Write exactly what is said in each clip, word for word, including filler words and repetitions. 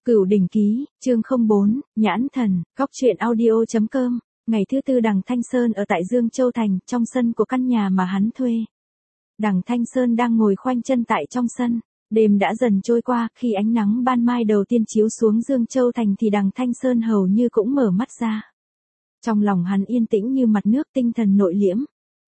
Cửu Đỉnh Ký, chương không bốn, Nhãn Thần, Góc truyện audio.com. Ngày thứ tư Đằng Thanh Sơn ở tại Dương Châu Thành, trong sân của căn nhà mà hắn thuê. Đằng Thanh Sơn đang ngồi khoanh chân tại trong sân. Đêm đã dần trôi qua, khi ánh nắng ban mai đầu tiên chiếu xuống Dương Châu Thành thì Đằng Thanh Sơn hầu như cũng mở mắt ra. Trong lòng hắn yên tĩnh như mặt nước, tinh thần nội liễm.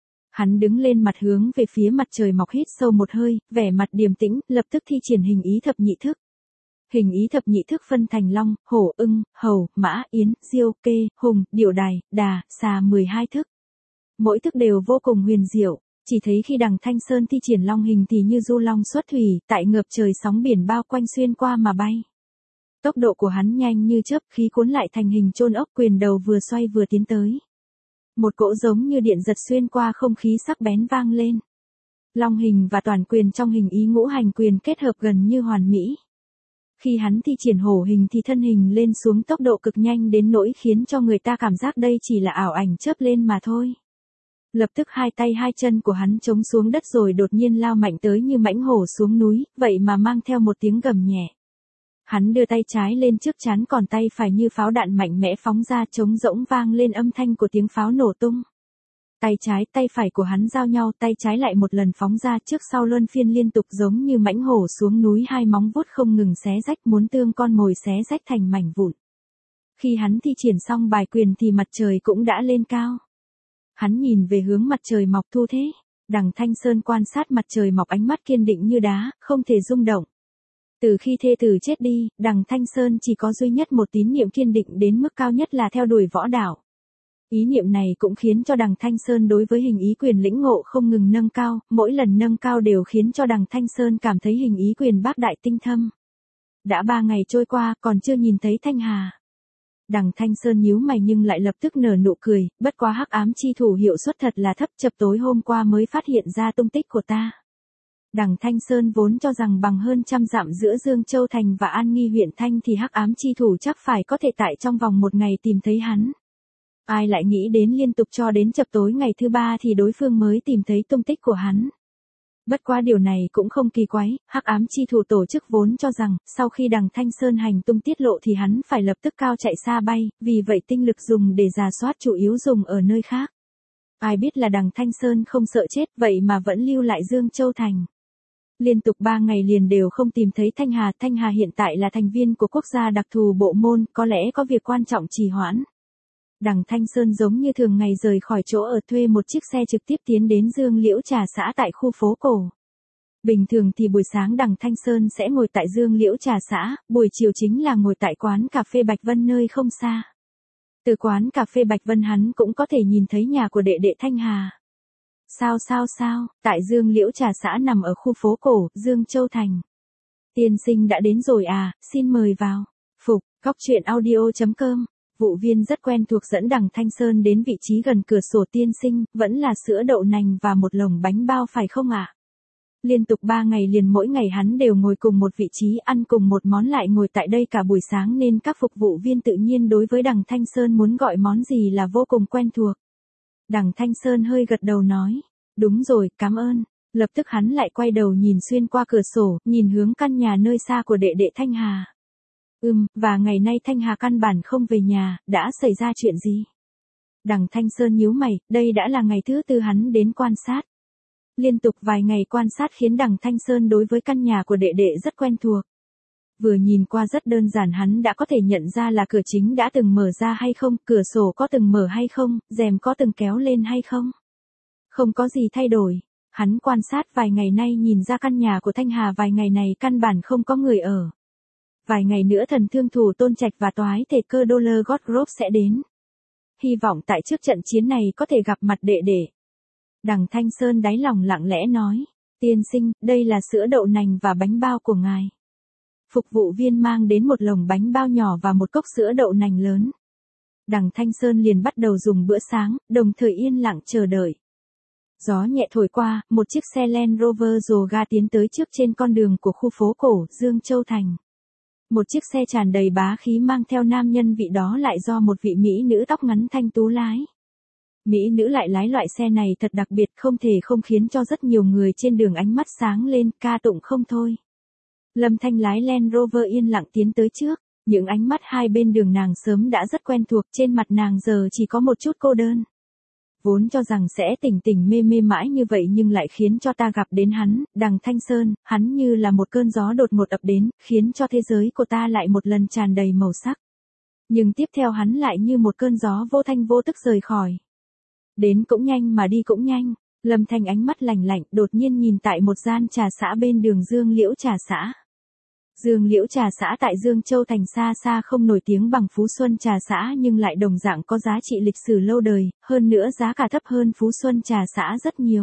Hắn đứng lên mặt hướng về phía mặt trời mọc, hít sâu một hơi, vẻ mặt điềm tĩnh, lập tức thi triển hình ý thập nhị thức. Hình ý thập nhị thức phân thành long, hổ, ưng, hầu, mã, yến, diêu, kê, hùng, điểu đài, đà, xà mười hai thức. Mỗi thức đều vô cùng huyền diệu, chỉ thấy khi Đằng Thanh Sơn thi triển long hình thì như du long xuất thủy, tại ngập trời sóng biển bao quanh xuyên qua mà bay. Tốc độ của hắn nhanh như chớp, khí cuốn lại thành hình chôn ốc, quyền đầu vừa xoay vừa tiến tới. Một cỗ giống như điện giật xuyên qua không khí sắc bén vang lên. Long hình và toàn quyền trong hình ý ngũ hành quyền kết hợp gần như hoàn mỹ. Khi hắn thi triển hổ hình thì thân hình lên xuống tốc độ cực nhanh đến nỗi khiến cho người ta cảm giác đây chỉ là ảo ảnh chớp lên mà thôi. Lập tức hai tay hai chân của hắn chống xuống đất rồi đột nhiên lao mạnh tới như mãnh hổ xuống núi, vậy mà mang theo một tiếng gầm nhẹ. Hắn đưa tay trái lên trước trán, còn tay phải như pháo đạn mạnh mẽ phóng ra, trống rỗng vang lên âm thanh của tiếng pháo nổ tung. Tay trái, tay phải của hắn giao nhau, tay trái lại một lần phóng ra, trước sau luân phiên liên tục giống như mãnh hổ xuống núi, hai móng vuốt không ngừng xé rách, muốn tương con mồi xé rách thành mảnh vụn. Khi hắn thi triển xong bài quyền thì mặt trời cũng đã lên cao. Hắn nhìn về hướng mặt trời mọc thu thế. Đằng Thanh Sơn quan sát mặt trời mọc, ánh mắt kiên định như đá, không thể rung động. Từ khi thê tử chết đi, Đằng Thanh Sơn chỉ có duy nhất một tín niệm kiên định đến mức cao nhất là theo đuổi võ đạo. Ý niệm này cũng khiến cho Đằng Thanh Sơn đối với hình ý quyền lĩnh ngộ không ngừng nâng cao, mỗi lần nâng cao đều khiến cho Đằng Thanh Sơn cảm thấy hình ý quyền bác đại tinh thâm. Đã ba ngày trôi qua, còn chưa nhìn thấy Thanh Hà. Đằng Thanh Sơn nhíu mày nhưng lại lập tức nở nụ cười, bất quá hắc ám chi thủ hiệu suất thật là thấp, chập tối hôm qua mới phát hiện ra tung tích của ta. Đằng Thanh Sơn vốn cho rằng bằng hơn trăm dặm giữa Dương Châu Thành và An Nghi huyện Thanh thì hắc ám chi thủ chắc phải có thể tại trong vòng một ngày tìm thấy hắn. Ai lại nghĩ đến liên tục cho đến chập tối ngày thứ ba thì đối phương mới tìm thấy tung tích của hắn. Bất quá điều này cũng không kỳ quái, hắc ám chi thủ tổ chức vốn cho rằng, sau khi Đằng Thanh Sơn hành tung tiết lộ thì hắn phải lập tức cao chạy xa bay, vì vậy tinh lực dùng để rà soát chủ yếu dùng ở nơi khác. Ai biết là Đằng Thanh Sơn không sợ chết, vậy mà vẫn lưu lại Dương Châu Thành. Liên tục ba ngày liền đều không tìm thấy Thanh Hà. Thanh Hà hiện tại là thành viên của quốc gia đặc thù bộ môn, có lẽ có việc quan trọng trì hoãn. Đằng Thanh Sơn giống như thường ngày rời khỏi chỗ ở, thuê một chiếc xe trực tiếp tiến đến Dương Liễu Trà Xã tại khu phố cổ. Bình thường thì buổi sáng Đằng Thanh Sơn sẽ ngồi tại Dương Liễu Trà Xã, buổi chiều chính là ngồi tại quán cà phê Bạch Vân nơi không xa. Từ quán cà phê Bạch Vân hắn cũng có thể nhìn thấy nhà của đệ đệ Thanh Hà. Sao sao sao, tại Dương Liễu Trà Xã nằm ở khu phố cổ, Dương Châu Thành. Tiên sinh đã đến rồi à, xin mời vào. Phục, Góc truyện audio.com. Vụ viên rất quen thuộc dẫn Đằng Thanh Sơn đến vị trí gần cửa sổ. Tiên sinh, vẫn là sữa đậu nành và một lồng bánh bao phải không ạ? À? Liên tục ba ngày liền mỗi ngày hắn đều ngồi cùng một vị trí, ăn cùng một món, lại ngồi tại đây cả buổi sáng nên các phục vụ viên tự nhiên đối với Đằng Thanh Sơn muốn gọi món gì là vô cùng quen thuộc. Đằng Thanh Sơn hơi gật đầu nói, đúng rồi, cảm ơn. Lập tức hắn lại quay đầu nhìn xuyên qua cửa sổ, nhìn hướng căn nhà nơi xa của đệ đệ Thanh Hà. Ừm, và ngày nay Thanh Hà căn bản không về nhà, đã xảy ra chuyện gì? Đằng Thanh Sơn nhíu mày, đây đã là ngày thứ tư hắn đến quan sát. Liên tục vài ngày quan sát khiến Đằng Thanh Sơn đối với căn nhà của đệ đệ rất quen thuộc. Vừa nhìn qua rất đơn giản, hắn đã có thể nhận ra là cửa chính đã từng mở ra hay không, cửa sổ có từng mở hay không, rèm có từng kéo lên hay không. Không có gì thay đổi. Hắn quan sát vài ngày nay nhìn ra căn nhà của Thanh Hà vài ngày này căn bản không có người ở. Vài ngày nữa thần thương thủ Tôn Trạch và toái thể cơ Dollar Godgrove sẽ đến. Hy vọng tại trước trận chiến này có thể gặp mặt đệ đệ. Đằng Thanh Sơn đáy lòng lặng lẽ nói, tiên sinh, đây là sữa đậu nành và bánh bao của ngài. Phục vụ viên mang đến một lồng bánh bao nhỏ và một cốc sữa đậu nành lớn. Đằng Thanh Sơn liền bắt đầu dùng bữa sáng, đồng thời yên lặng chờ đợi. Gió nhẹ thổi qua, một chiếc xe Land Rover rồ ga tiến tới trước trên con đường của khu phố cổ, Dương Châu Thành. Một chiếc xe tràn đầy bá khí mang theo nam nhân vị đó lại do một vị mỹ nữ tóc ngắn thanh tú lái. Mỹ nữ lại lái loại xe này thật đặc biệt, không thể không khiến cho rất nhiều người trên đường ánh mắt sáng lên, ca tụng không thôi. Lâm Thanh lái Land Rover yên lặng tiến tới trước. Những ánh mắt hai bên đường nàng sớm đã rất quen thuộc, trên mặt nàng giờ chỉ có một chút cô đơn. Vốn cho rằng sẽ tỉnh tỉnh mê mê mãi như vậy nhưng lại khiến cho ta gặp đến hắn, Đằng Thanh Sơn, hắn như là một cơn gió đột ngột ập đến, khiến cho thế giới của ta lại một lần tràn đầy màu sắc. Nhưng tiếp theo hắn lại như một cơn gió vô thanh vô tức rời khỏi. Đến cũng nhanh mà đi cũng nhanh, Lâm Thanh ánh mắt lạnh lạnh đột nhiên nhìn tại một gian trà xã bên đường Dương Liễu Trà Xã. Dương Liễu Trà Xã tại Dương Châu Thành xa xa không nổi tiếng bằng Phú Xuân Trà Xã nhưng lại đồng dạng có giá trị lịch sử lâu đời, hơn nữa giá cả thấp hơn Phú Xuân Trà Xã rất nhiều.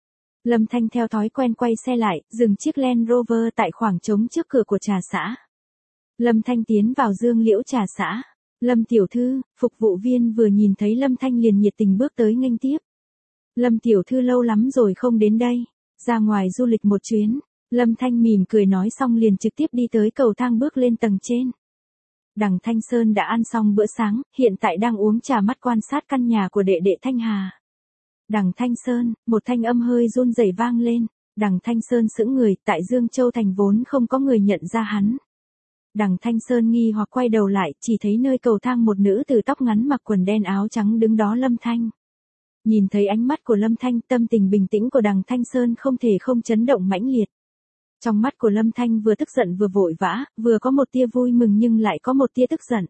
Lâm Thanh theo thói quen quay xe lại, dừng chiếc Land Rover tại khoảng trống trước cửa của trà xã. Lâm Thanh tiến vào Dương Liễu Trà Xã. Lâm tiểu thư, phục vụ viên vừa nhìn thấy Lâm Thanh liền nhiệt tình bước tới nghênh tiếp. Lâm tiểu thư lâu lắm rồi không đến đây, ra ngoài du lịch một chuyến. Lâm Thanh mỉm cười nói xong liền trực tiếp đi tới cầu thang bước lên tầng trên. Đằng Thanh Sơn đã ăn xong bữa sáng, hiện tại đang uống trà mắt quan sát căn nhà của đệ đệ Thanh Hà. Đằng Thanh Sơn, một thanh âm hơi run rẩy vang lên. Đằng Thanh Sơn sững người, tại Dương Châu Thành vốn không có người nhận ra hắn. Đằng Thanh Sơn nghi hoặc quay đầu lại, chỉ thấy nơi cầu thang một nữ tử tóc ngắn mặc quần đen áo trắng đứng đó Lâm Thanh. Nhìn thấy ánh mắt của Lâm Thanh, tâm tình bình tĩnh của Đằng Thanh Sơn không thể không chấn động mãnh liệt. Trong mắt của Lâm Thanh vừa tức giận vừa vội vã, vừa có một tia vui mừng nhưng lại có một tia tức giận.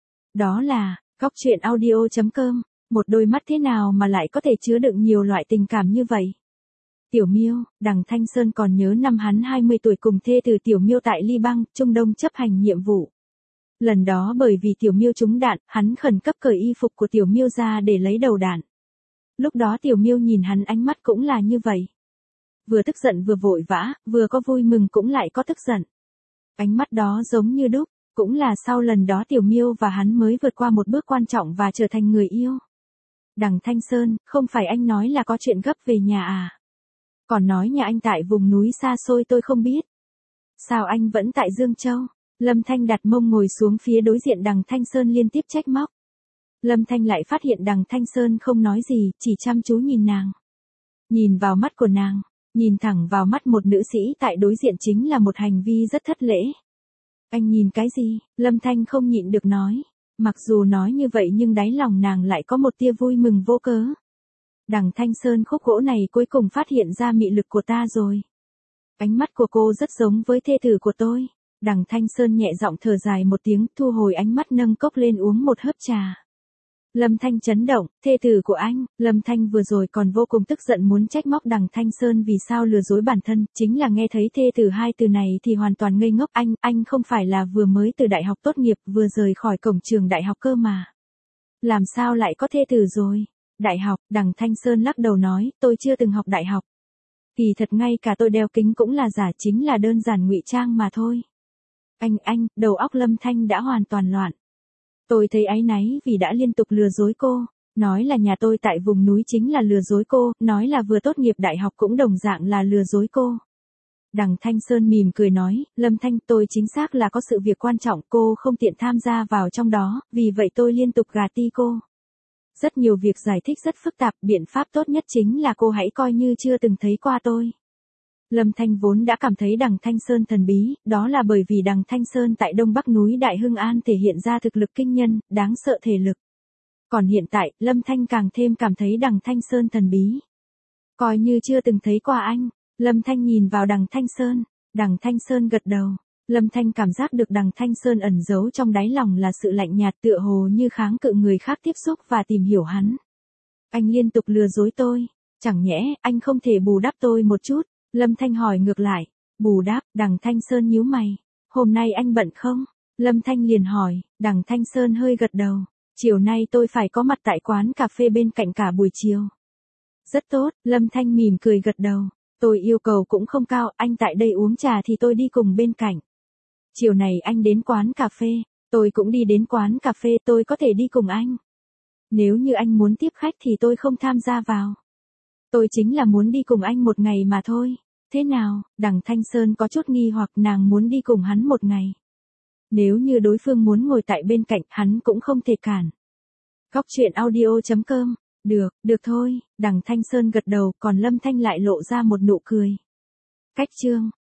Đó là, góc truyện audio chấm com, một đôi mắt thế nào mà lại có thể chứa đựng nhiều loại tình cảm như vậy. Tiểu Miêu, Đằng Thanh Sơn còn nhớ năm hắn hai mươi tuổi cùng thê từ Tiểu Miêu tại Liban, Trung Đông chấp hành nhiệm vụ. Lần đó bởi vì Tiểu Miêu trúng đạn, hắn khẩn cấp cởi y phục của Tiểu Miêu ra để lấy đầu đạn. Lúc đó Tiểu Miêu nhìn hắn ánh mắt cũng là như vậy. Vừa tức giận vừa vội vã, vừa có vui mừng cũng lại có tức giận. Ánh mắt đó giống như đúc, cũng là sau lần đó Tiểu Miêu và hắn mới vượt qua một bước quan trọng và trở thành người yêu. Đằng Thanh Sơn, không phải anh nói là có chuyện gấp về nhà à? Còn nói nhà anh tại vùng núi xa xôi tôi không biết. Sao anh vẫn tại Dương Châu? Lâm Thanh đặt mông ngồi xuống phía đối diện Đằng Thanh Sơn liên tiếp trách móc. Lâm Thanh lại phát hiện Đằng Thanh Sơn không nói gì, chỉ chăm chú nhìn nàng. Nhìn vào mắt của nàng, nhìn thẳng vào mắt một nữ sĩ tại đối diện chính là một hành vi rất thất lễ. Anh nhìn cái gì? Lâm Thanh không nhịn được nói. Mặc dù nói như vậy nhưng đáy lòng nàng lại có một tia vui mừng vô cớ. Đằng Thanh Sơn, khúc gỗ này cuối cùng phát hiện ra mị lực của ta rồi. Ánh mắt của cô rất giống với thê tử của tôi. Đằng Thanh Sơn nhẹ giọng thở dài một tiếng, thu hồi ánh mắt nâng cốc lên uống một hớp trà. Lâm Thanh chấn động, thê tử của anh. Lâm Thanh vừa rồi còn vô cùng tức giận muốn trách móc Đằng Thanh Sơn vì sao lừa dối bản thân, chính là nghe thấy thê tử hai từ này thì hoàn toàn ngây ngốc. Anh, anh không phải là vừa mới từ đại học tốt nghiệp vừa rời khỏi cổng trường đại học cơ mà. Làm sao lại có thê tử rồi? Đại học, Đằng Thanh Sơn lắc đầu nói, tôi chưa từng học đại học. Kỳ thật ngay cả tôi đeo kính cũng là giả, chính là đơn giản ngụy trang mà thôi. Anh, anh, đầu óc Lâm Thanh đã hoàn toàn loạn. Tôi thấy áy náy vì đã liên tục lừa dối cô, nói là nhà tôi tại vùng núi chính là lừa dối cô, nói là vừa tốt nghiệp đại học cũng đồng dạng là lừa dối cô. Đằng Thanh Sơn mỉm cười nói, Lâm Thanh, tôi chính xác là có sự việc quan trọng, cô không tiện tham gia vào trong đó, vì vậy tôi liên tục gạt đi cô. Rất nhiều việc giải thích rất phức tạp, biện pháp tốt nhất chính là cô hãy coi như chưa từng thấy qua tôi. Lâm Thanh vốn đã cảm thấy Đằng Thanh Sơn thần bí, đó là bởi vì Đằng Thanh Sơn tại Đông Bắc núi Đại Hưng An thể hiện ra thực lực kinh nhân, đáng sợ thể lực. Còn hiện tại, Lâm Thanh càng thêm cảm thấy Đằng Thanh Sơn thần bí. Coi như chưa từng thấy qua anh, Lâm Thanh nhìn vào Đằng Thanh Sơn, Đằng Thanh Sơn gật đầu. Lâm Thanh cảm giác được Đằng Thanh Sơn ẩn giấu trong đáy lòng là sự lạnh nhạt, tựa hồ như kháng cự người khác tiếp xúc và tìm hiểu hắn. Anh liên tục lừa dối tôi, chẳng nhẽ anh không thể bù đắp tôi một chút? Lâm Thanh hỏi ngược lại. Bù đắp? Đằng Thanh Sơn nhíu mày. Hôm nay anh bận không? Lâm Thanh liền hỏi. Đằng Thanh Sơn hơi gật đầu. Chiều nay tôi phải có mặt tại quán cà phê bên cạnh cả buổi chiều. Rất tốt, Lâm Thanh mỉm cười gật đầu. Tôi yêu cầu cũng không cao, anh tại đây uống trà thì tôi đi cùng bên cạnh. Chiều này anh đến quán cà phê, tôi cũng đi đến quán cà phê, tôi có thể đi cùng anh. Nếu như anh muốn tiếp khách thì tôi không tham gia vào. Tôi chính là muốn đi cùng anh một ngày mà thôi. Thế nào? Đằng Thanh Sơn có chút nghi hoặc, nàng muốn đi cùng hắn một ngày. Nếu như đối phương muốn ngồi tại bên cạnh, hắn cũng không thể cản. Góc truyện audio chấm com. Được, được thôi. Đằng Thanh Sơn gật đầu, còn Lâm Thanh lại lộ ra một nụ cười. Cách chương.